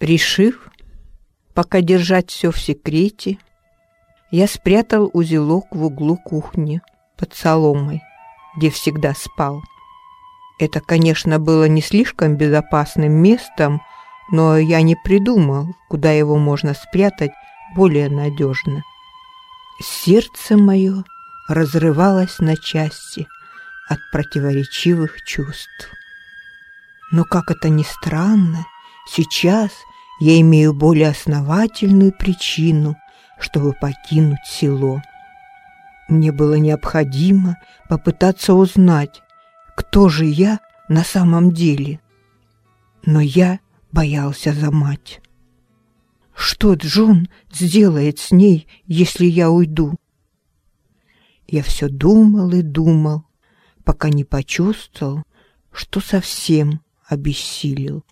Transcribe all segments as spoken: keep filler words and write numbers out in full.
Решив пока держать все в секрете, я спрятал узелок в углу кухни под соломой, где всегда спал. Это, конечно, было не слишком безопасным местом, но я не придумал, куда его можно спрятать более надежно. Сердце мое разрывалось на части от противоречивых чувств. Но, как это ни странно, сейчас я имею более основательную причину, чтобы покинуть село. Мне было необходимо попытаться узнать, кто же я на самом деле. Но я боялся за мать. Что Джон сделает с ней, если я уйду? Я все думал и думал, пока не почувствовал, что совсем обессилел.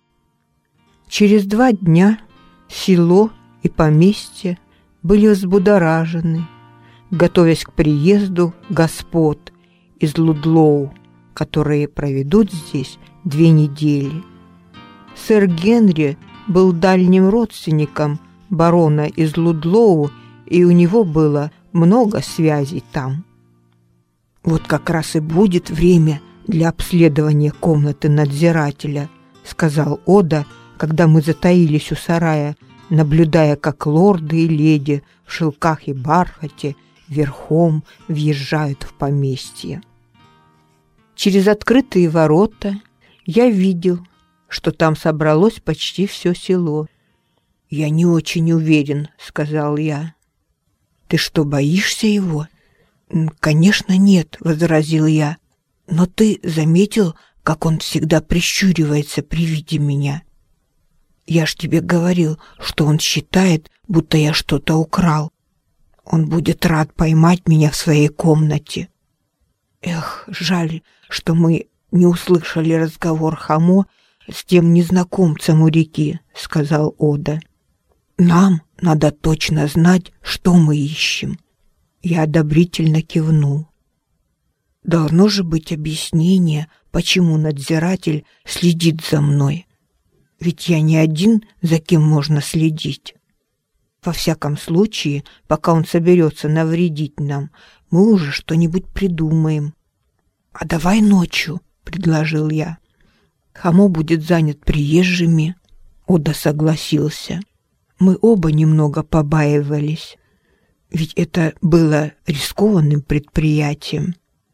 Через два дня село и поместье были взбудоражены, готовясь к приезду господ из Лудлоу, которые проведут здесь две недели. Сэр Генри был дальним родственником барона из Лудлоу, и у него было много связей там. «Вот как раз и будет время для обследования комнаты надзирателя», — сказал Ода, когда мы затаились у сарая, наблюдая, как лорды и леди в шелках и бархате верхом въезжают в поместье. Через открытые ворота я видел, что там собралось почти все село. «Я не очень уверен», — сказал я. «Ты что, боишься его?» «Конечно, нет», — возразил я. «Но ты заметил, как он всегда прищуривается при виде меня? Я ж тебе говорил, что он считает, будто я что-то украл. Он будет рад поймать меня в своей комнате». Эх, жаль, что мы не услышали разговор Хамо с тем незнакомцем у реки, — сказал Ода. Нам надо точно знать, что мы ищем. Я одобрительно кивнул. Должно же быть объяснение, почему надзиратель следит за мной. Ведь я не один, за кем можно следить. Во всяком случае, пока он соберется навредить нам, мы уже что-нибудь придумаем. «А давай ночью», — предложил я. «Хамо будет занят приезжими». Ода согласился. Мы оба немного побаивались, ведь это было рискованным предприятием.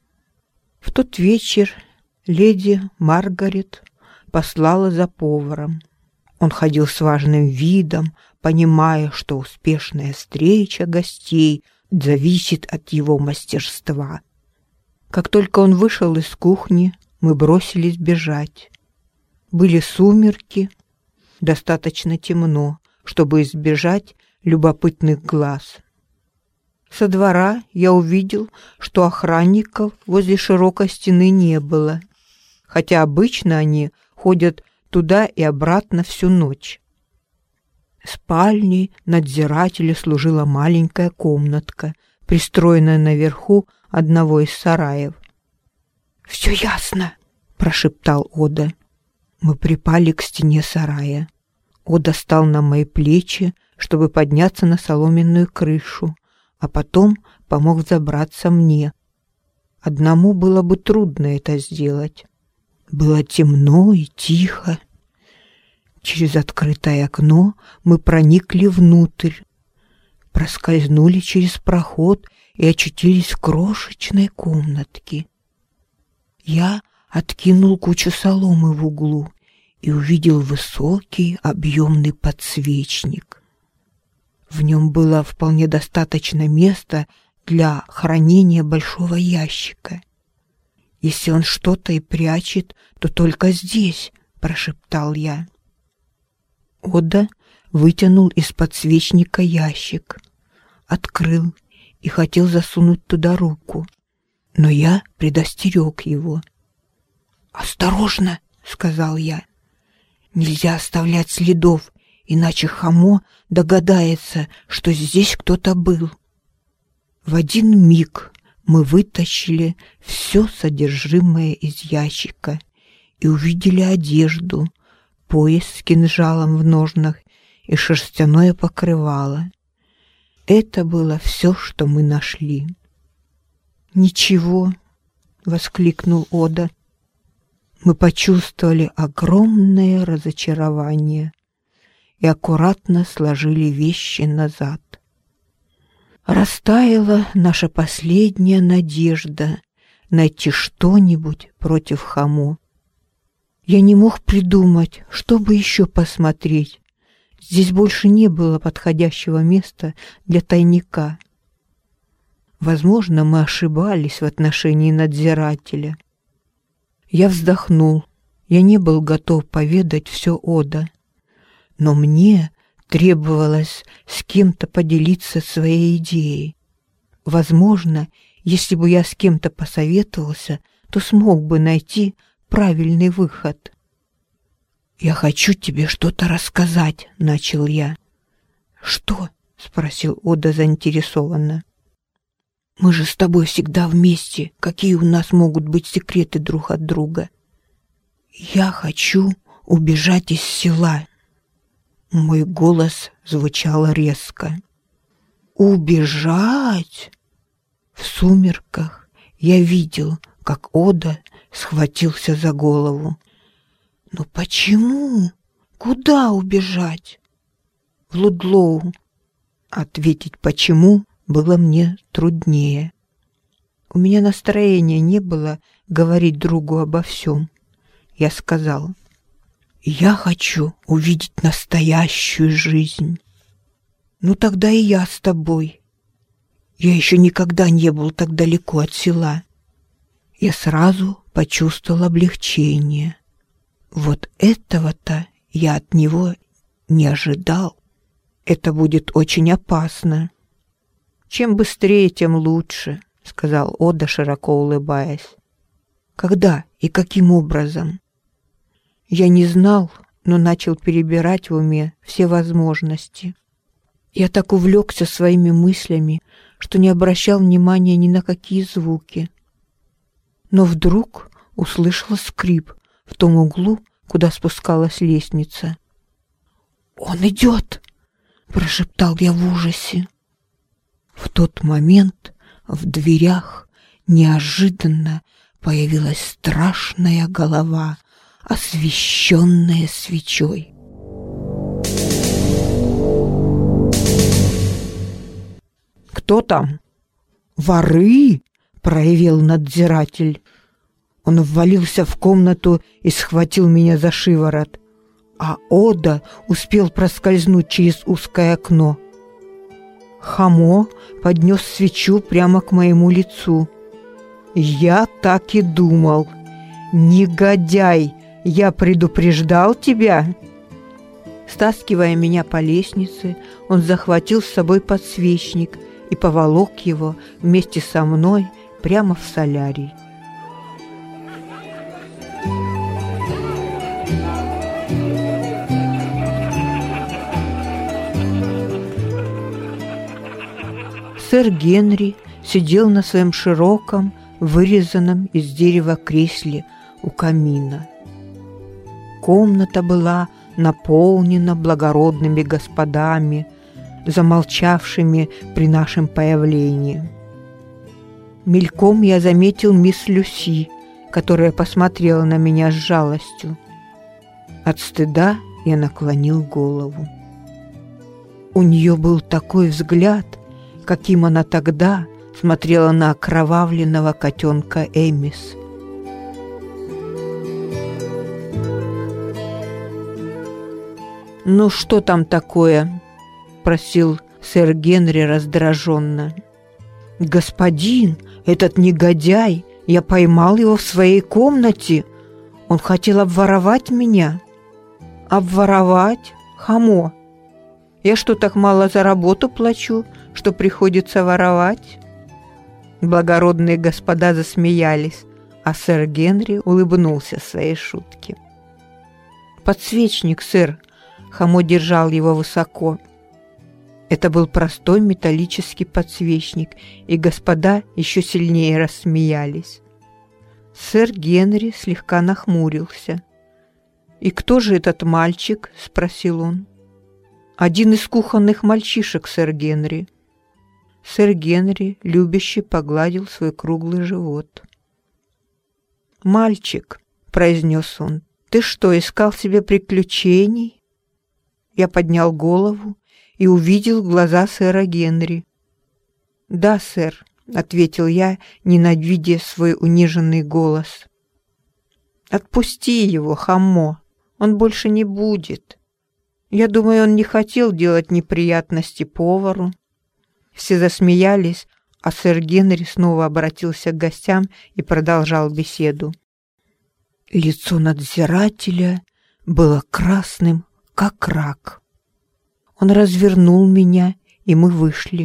В тот вечер леди Маргарет послала за поваром. Он ходил с важным видом, понимая, что успешная встреча гостей зависит от его мастерства. Как только он вышел из кухни, мы бросились бежать. Были сумерки, достаточно темно, чтобы избежать любопытных глаз. Со двора я увидел, что охранников возле широкой стены не было, хотя обычно они ходят туда и обратно всю ночь. Спальней надзирателя служила маленькая комнатка, пристроенная наверху одного из сараев. «Все ясно», — прошептал Ода. Мы припали к стене сарая. Ода стал на мои плечи, чтобы подняться на соломенную крышу, а потом помог забраться мне. Одному было бы трудно это сделать. Было темно и тихо. Через открытое окно мы проникли внутрь, проскользнули через проход и очутились в крошечной комнатке. Я откинул кучу соломы в углу и увидел высокий объемный подсвечник. В нем было вполне достаточно места для хранения большого ящика. «Если он что-то и прячет, то только здесь», — прошептал я. Ода вытянул из подсвечника ящик, открыл и хотел засунуть туда руку, но я предостерег его. «Осторожно», — сказал я. «Нельзя оставлять следов, иначе Хамо догадается, что здесь кто-то был». В один миг мы вытащили все содержимое из ящика и увидели одежду, пояс с кинжалом в ножнах и шерстяное покрывало. Это было все, что мы нашли. «Ничего!» — воскликнул Ода. Мы почувствовали огромное разочарование и аккуратно сложили вещи назад. Растаяла наша последняя надежда найти что-нибудь против Хамо. Я не мог придумать, что бы еще посмотреть. Здесь больше не было подходящего места для тайника. Возможно, мы ошибались в отношении надзирателя. Я вздохнул. Я не был готов поведать все Ода. Но мне требовалось с кем-то поделиться своей идеей. Возможно, если бы я с кем-то посоветовался, то смог бы найти правильный выход. «Я хочу тебе что-то рассказать», — начал я. «Что?» — спросил Ода заинтересованно. «Мы же с тобой всегда вместе. Какие у нас могут быть секреты друг от друга?» «Я хочу убежать из села». Мой голос звучал резко. «Убежать?» В сумерках я видел, как Ода схватился за голову. «Но почему? Куда убежать?» «В Лудлоу». Ответить «почему» было мне труднее. У меня настроения не было говорить другу обо всем. Я сказал: «Я хочу увидеть настоящую жизнь». «Ну тогда и я с тобой. Я еще никогда не был так далеко от села». Я сразу почувствовал облегчение. Вот этого-то я от него не ожидал. Это будет очень опасно. «Чем быстрее, тем лучше», — сказал Ода, широко улыбаясь. «Когда и каким образом?» Я не знал, но начал перебирать в уме все возможности. Я так увлекся своими мыслями, что не обращал внимания ни на какие звуки. Но вдруг услышал скрип в том углу, куда спускалась лестница. «Он идет!» — прошептал я в ужасе. В тот момент в дверях неожиданно появилась страшная голова, освещенная свечой. «Кто там?» «Воры!» — проявил надзиратель. Он ввалился в комнату и схватил меня за шиворот, а Ода успел проскользнуть через узкое окно. Хамо поднес свечу прямо к моему лицу. «Я так и думал. Негодяй, я предупреждал тебя!» Стаскивая меня по лестнице, он захватил с собой подсвечник и поволок его вместе со мной прямо в солярий. Сэр Генри сидел на своем широком, вырезанном из дерева кресле у камина. Комната была наполнена благородными господами, замолчавшими при нашем появлении. Мельком я заметил мисс Люси, которая посмотрела на меня с жалостью. От стыда я наклонил голову. У нее был такой взгляд, каким она тогда смотрела на окровавленного котенка Эмис. «Ну что там такое?» — просил сэр Генри раздраженно. «Господин, этот негодяй, я поймал его в своей комнате. Он хотел обворовать меня». «Обворовать? Хамо? Я что, так мало за работу плачу, что приходится воровать?» Благородные господа засмеялись, а сэр Генри улыбнулся своей шутке. «Подсвечник, сэр!» Хамо держал его высоко. Это был простой металлический подсвечник, и господа еще сильнее рассмеялись. Сэр Генри слегка нахмурился. «И кто же этот мальчик?» — спросил он. «Один из кухонных мальчишек, сэр Генри». Сэр Генри любяще погладил свой круглый живот. «Мальчик», — произнес он, — «ты что, искал себе приключений?» Я поднял голову и увидел глаза сэра Генри. «Да, сэр», — ответил я, ненавидя свой униженный голос. «Отпусти его, хамо, он больше не будет. Я думаю, он не хотел делать неприятности повару». Все засмеялись, а сэр Генри снова обратился к гостям и продолжал беседу. Лицо надзирателя было красным, как рак. Он развернул меня, и мы вышли.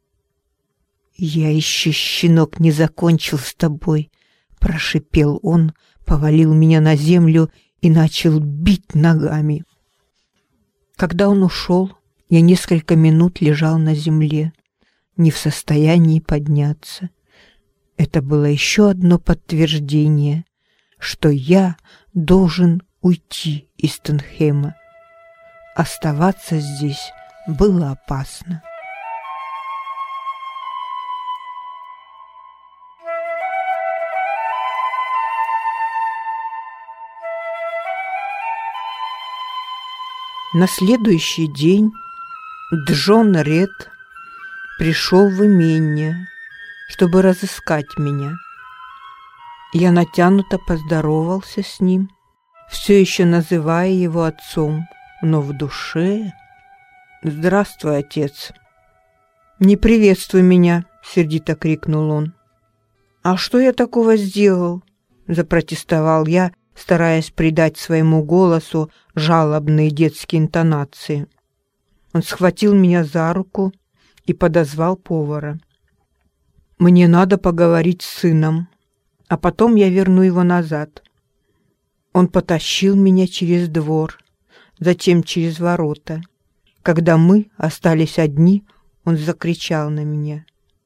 «Я еще, щенок, не закончил с тобой», — прошипел он, повалил меня на землю и начал бить ногами. Когда он ушел, я несколько минут лежал на земле, не в состоянии подняться. Это было еще одно подтверждение, что я должен уйти из Тенхема. Оставаться здесь было опасно. На следующий день Джон Ред пришел в имение, чтобы разыскать меня. Я натянуто поздоровался с ним, все еще называя его отцом, но в душе... «Здравствуй, отец!» «Не приветствуй меня!» — сердито крикнул он. «А что я такого сделал?» — запротестовал я, стараясь придать своему голосу жалобные детские интонации. Он схватил меня за руку и подозвал повара. «Мне надо поговорить с сыном, а потом я верну его назад». Он потащил меня через двор, затем через ворота. Когда мы остались одни, он закричал на меня.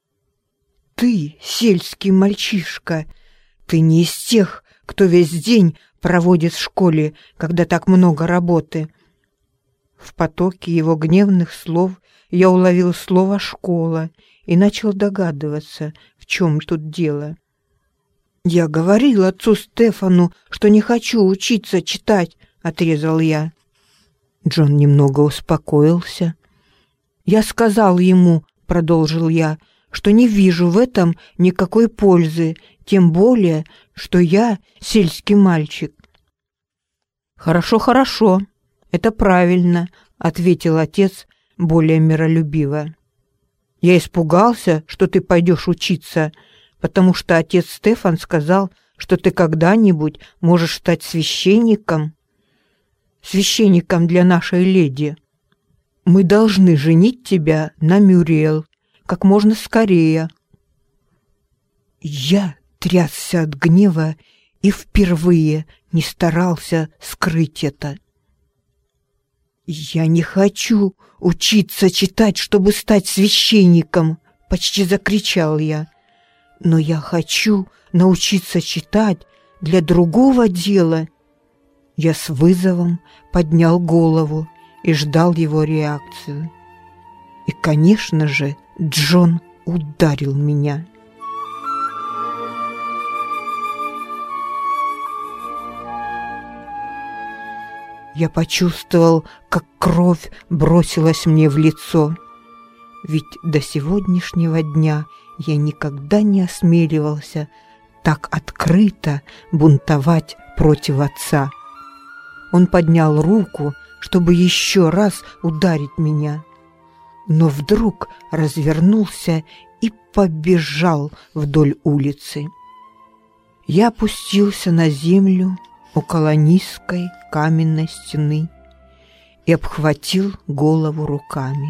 «Ты, сельский мальчишка, ты не из тех, кто весь день проводит в школе, когда так много работы». В потоке его гневных слов я уловил слово «школа» и начал догадываться, в чем тут дело. «Я говорил отцу Стефану, что не хочу учиться читать», — отрезал я. Джон немного успокоился. «Я сказал ему, — продолжил я, — что не вижу в этом никакой пользы, тем более, что я сельский мальчик». «Хорошо, хорошо, это правильно», — ответил отец более миролюбиво. «Я испугался, что ты пойдешь учиться, потому что отец Стефан сказал, что ты когда-нибудь можешь стать священником, священником для нашей леди. Мы должны женить тебя на Мюриэл как можно скорее». Я трясся от гнева и впервые не старался скрыть это. «Я не хочу учиться читать, чтобы стать священником», — почти закричал я. «Но я хочу научиться читать для другого дела». Я с вызовом поднял голову и ждал его реакцию. И, конечно же, Джон ударил меня. Я почувствовал, как кровь бросилась мне в лицо. Ведь до сегодняшнего дня я никогда не осмеливался так открыто бунтовать против отца. Он поднял руку, чтобы еще раз ударить меня, но вдруг развернулся и побежал вдоль улицы. Я опустился на землю около низкой каменной стены и обхватил голову руками.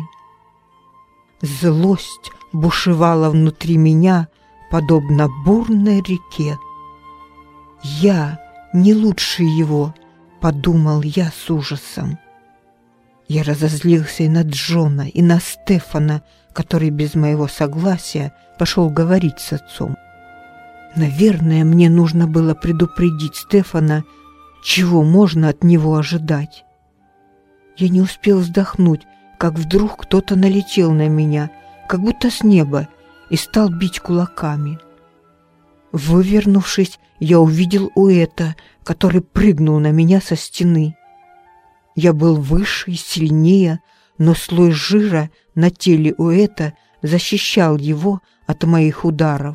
Злость бушевала внутри меня, подобно бурной реке. «Я не лучше его», — подумал я с ужасом. Я разозлился и на Джона, и на Стефана, который без моего согласия пошел говорить с отцом. Наверное, мне нужно было предупредить Стефана, Чего можно от него ожидать? Я не успел вздохнуть, как вдруг кто-то налетел на меня, как будто с неба, и стал бить кулаками. Вывернувшись, я увидел Уэта, который прыгнул на меня со стены. Я был выше и сильнее, но слой жира на теле Уэта защищал его от моих ударов.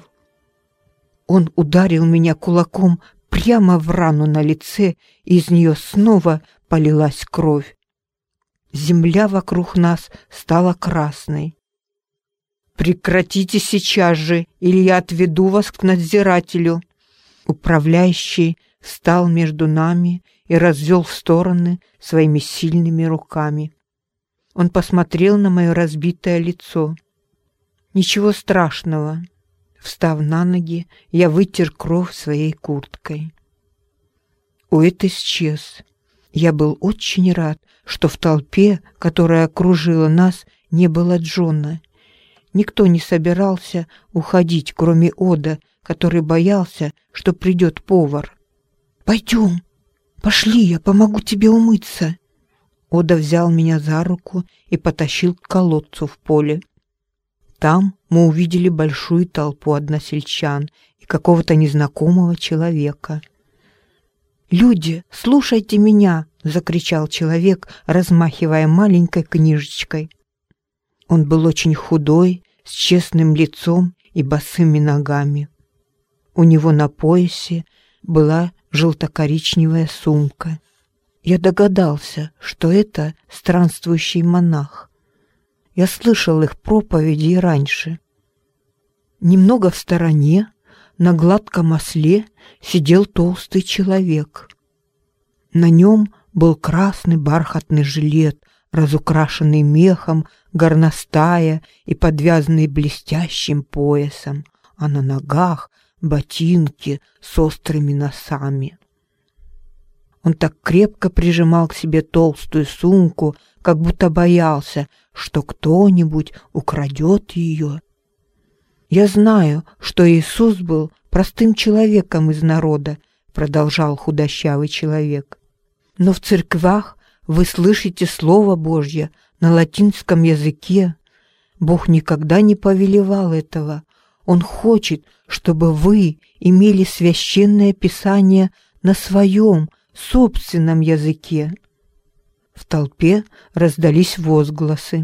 Он ударил меня кулаком прямо в рану на лице, и из нее снова полилась кровь. Земля вокруг нас стала красной. «Прекратите сейчас же, или я отведу вас к надзирателю!» Управляющий встал между нами и развел в стороны своими сильными руками. Он посмотрел на мое разбитое лицо. «Ничего страшного». Встав на ноги, я вытер кровь своей курткой. Уэт исчез. Я был очень рад, что в толпе, которая окружила нас, не было Джона. Никто не собирался уходить, кроме Ода, который боялся, что придет повар. «Пойдем, пошли, я помогу тебе умыться». Ода взял меня за руку и потащил к колодцу в поле. Там мы увидели большую толпу односельчан и какого-то незнакомого человека. «Люди, слушайте меня!» — закричал человек, размахивая маленькой книжечкой. Он был очень худой, с честным лицом и босыми ногами. У него на поясе была желто-коричневая сумка. Я догадался, что это странствующий монах. Я слышал их проповеди и раньше. Немного в стороне, на гладком осле, сидел толстый человек. На нем был красный бархатный жилет, разукрашенный мехом, горностая и подвязанный блестящим поясом, а на ногах ботинки с острыми носами. Он так крепко прижимал к себе толстую сумку, как будто боялся, что кто-нибудь украдет ее. «Я знаю, что Иисус был простым человеком из народа», — продолжал худощавый человек. «Но в церквях вы слышите Слово Божье на латинском языке. Бог никогда не повелевал этого. Он хочет, чтобы вы имели священное Писание на своем, собственном языке». В толпе раздались возгласы.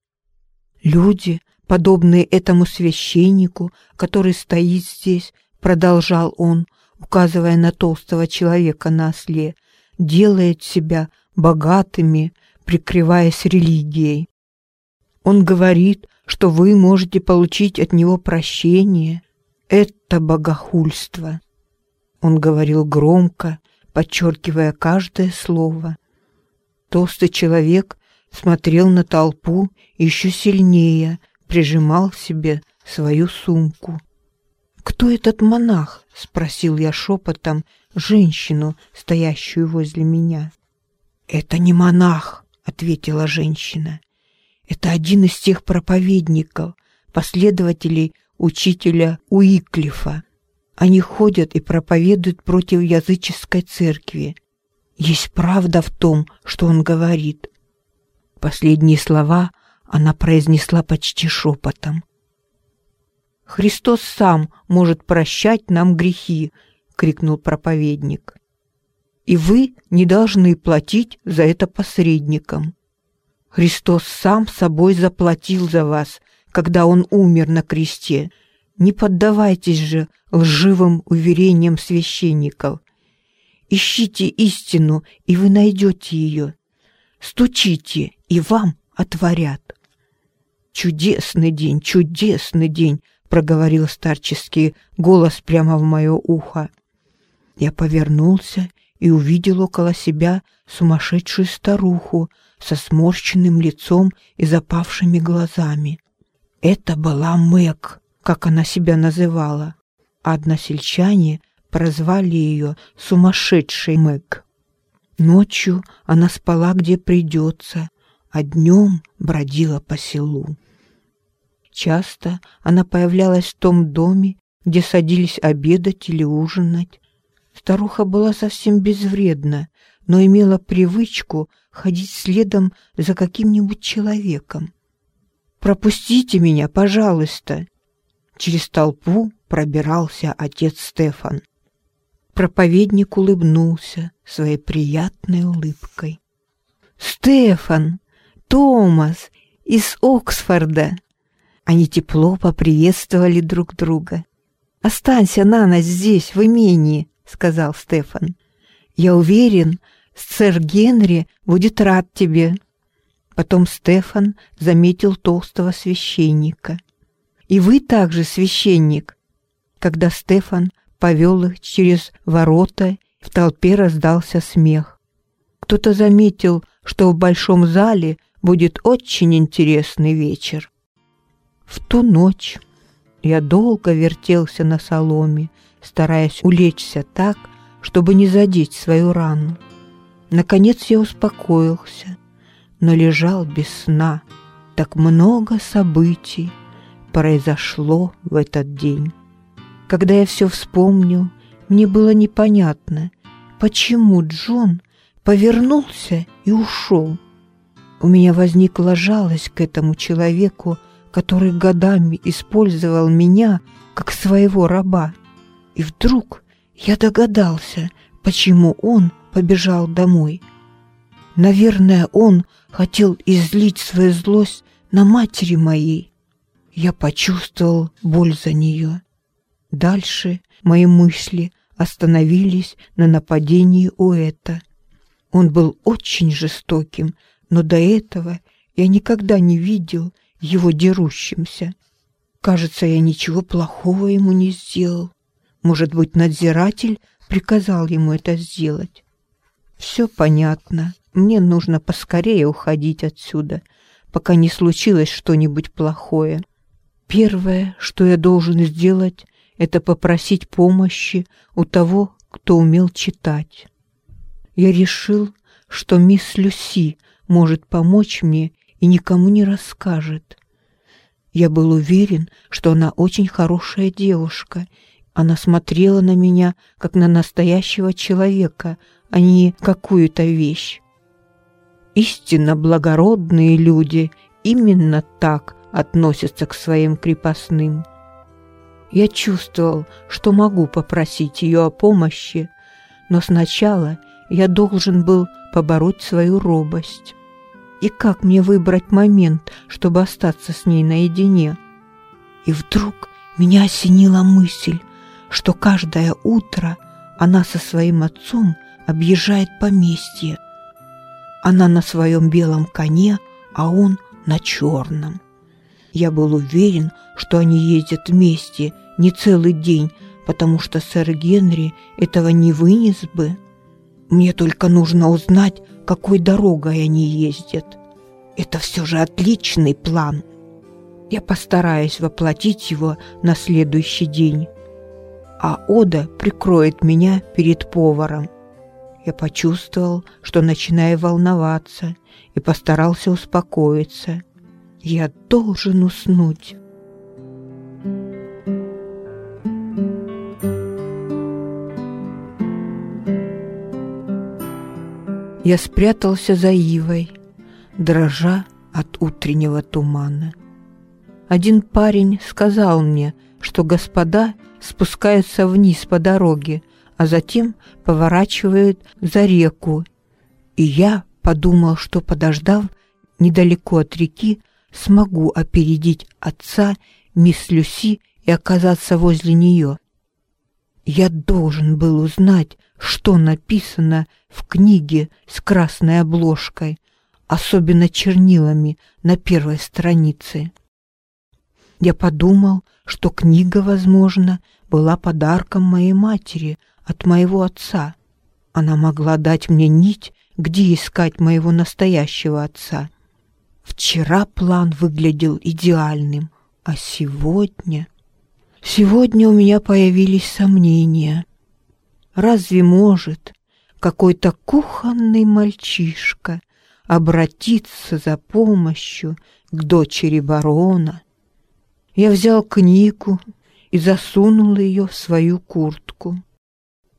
«Люди, подобные этому священнику, который стоит здесь, — продолжал он, указывая на толстого человека на осле, — делает себя богатыми, прикрываясь религией. Он говорит, что вы можете получить от него прощение. Это богохульство». Он говорил громко, подчеркивая каждое слово. Толстый человек смотрел на толпу и еще сильнее прижимал к себе свою сумку. «Кто этот монах?» — спросил я шепотом женщину, стоящую возле меня. «Это не монах», — ответила женщина. «Это один из тех проповедников, последователей учителя Уиклифа. Они ходят и проповедуют против языческой церкви. Есть правда в том, что он говорит». Последние слова она произнесла почти шепотом. «Христос сам может прощать нам грехи», — крикнул проповедник. «И вы не должны платить за это посредникам. Христос сам собой заплатил за вас, когда Он умер на кресте. Не поддавайтесь же лживым уверениям священников. Ищите истину, и вы найдете ее. Стучите, и вам отворят». «Чудесный день, чудесный день!» — проговорил старческий голос прямо в мое ухо. Я повернулся и увидел около себя сумасшедшую старуху со сморщенным лицом и запавшими глазами. Это была Мэг, как она себя называла, а односельчане прозвали ее «сумасшедшей Мэг». Ночью она спала где придется, а днем бродила по селу. Часто она появлялась в том доме, где садились обедать или ужинать. Старуха была совсем безвредна, но имела привычку ходить следом за каким-нибудь человеком. «Пропустите меня, пожалуйста!» Через толпу пробирался отец Стефан. Проповедник улыбнулся своей приятной улыбкой. «Стефан! Томас! Из Оксфорда!» Они тепло поприветствовали друг друга. «Останься на ночь здесь, в имении», — сказал Стефан. «Я уверен, сэр Генри будет рад тебе». Потом Стефан заметил толстого священника. «И вы также священник?» Когда Стефан повел их через ворота, в толпе раздался смех. Кто-то заметил, что в большом зале будет очень интересный вечер. В ту ночь я долго вертелся на соломе, стараясь улечься так, чтобы не задеть свою рану. Наконец я успокоился, но лежал без сна. Так много событий произошло в этот день. Когда я все вспомнил, мне было непонятно, почему Джон повернулся и ушел. У меня возникла жалость к этому человеку, который годами использовал меня как своего раба. И вдруг я догадался, почему он побежал домой. Наверное, он хотел излить свою злость на матери моей. Я почувствовал боль за нее. Дальше мои мысли остановились на нападении Уэта. Он был очень жестоким, но до этого я никогда не видел его дерущимся. Кажется, я ничего плохого ему не сделал. Может быть, надзиратель приказал ему это сделать. Все понятно. Мне нужно поскорее уходить отсюда, пока не случилось что-нибудь плохое. Первое, что я должен сделать, это попросить помощи у того, кто умел читать. Я решил, что мисс Люси может помочь мне и никому не расскажет. Я был уверен, что она очень хорошая девушка. Она смотрела на меня, как на настоящего человека, а не какую-то вещь. Истинно благородные люди именно так относятся к своим крепостным. Я чувствовал, что могу попросить ее о помощи, но сначала я должен был побороть свою робость. И как мне выбрать момент, чтобы остаться с ней наедине? И вдруг меня осенила мысль, что каждое утро она со своим отцом объезжает поместье. Она на своем белом коне, а он на черном. Я был уверен, что они ездят вместе не целый день, потому что сэр Генри этого не вынес бы. Мне только нужно узнать, какой дорогой они ездят. Это все же отличный план. Я постараюсь воплотить его на следующий день. А Ода прикроет меня перед поваром. Я почувствовал, что начинаю волноваться, и постарался успокоиться. Я должен уснуть. Я спрятался за ивой, дрожа от утреннего тумана. Один парень сказал мне, что господа спускаются вниз по дороге, а затем поворачивают за реку. И я подумал, что, подождав недалеко от реки, смогу опередить отца, мисс Люси, и оказаться возле нее. Я должен был узнать, что написано в книге с красной обложкой, особенно чернилами на первой странице. Я подумал, что книга, возможно, была подарком моей матери от моего отца. Она могла дать мне нить, где искать моего настоящего отца. Вчера план выглядел идеальным, а сегодня... Сегодня у меня появились сомнения. Разве может какой-то кухонный мальчишка обратиться за помощью к дочери барона? Я взял книгу и засунул ее в свою куртку.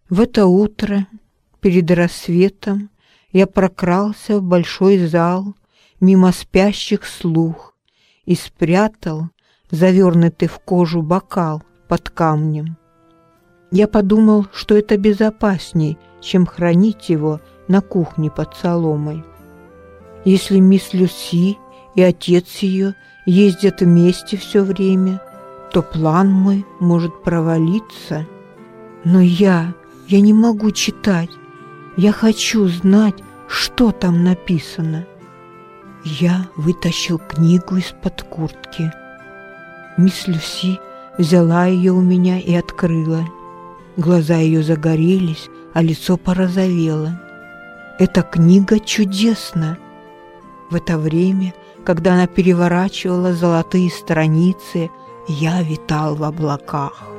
В это утро, перед рассветом, я прокрался в большой зал мимо спящих слуг и спрятал завернутый в кожу бокал под камнем. Я подумал, что это безопасней, чем хранить его на кухне под соломой. Если мисс Люси и отец ее ездят вместе все время, то план мой может провалиться. Но я, я не могу читать. Я хочу знать, что там написано. Я вытащил книгу из-под куртки. Мисс Люси взяла ее у меня и открыла. Глаза ее загорелись, а лицо порозовело. Эта книга чудесна. В это время, когда она переворачивала золотые страницы, я витал в облаках.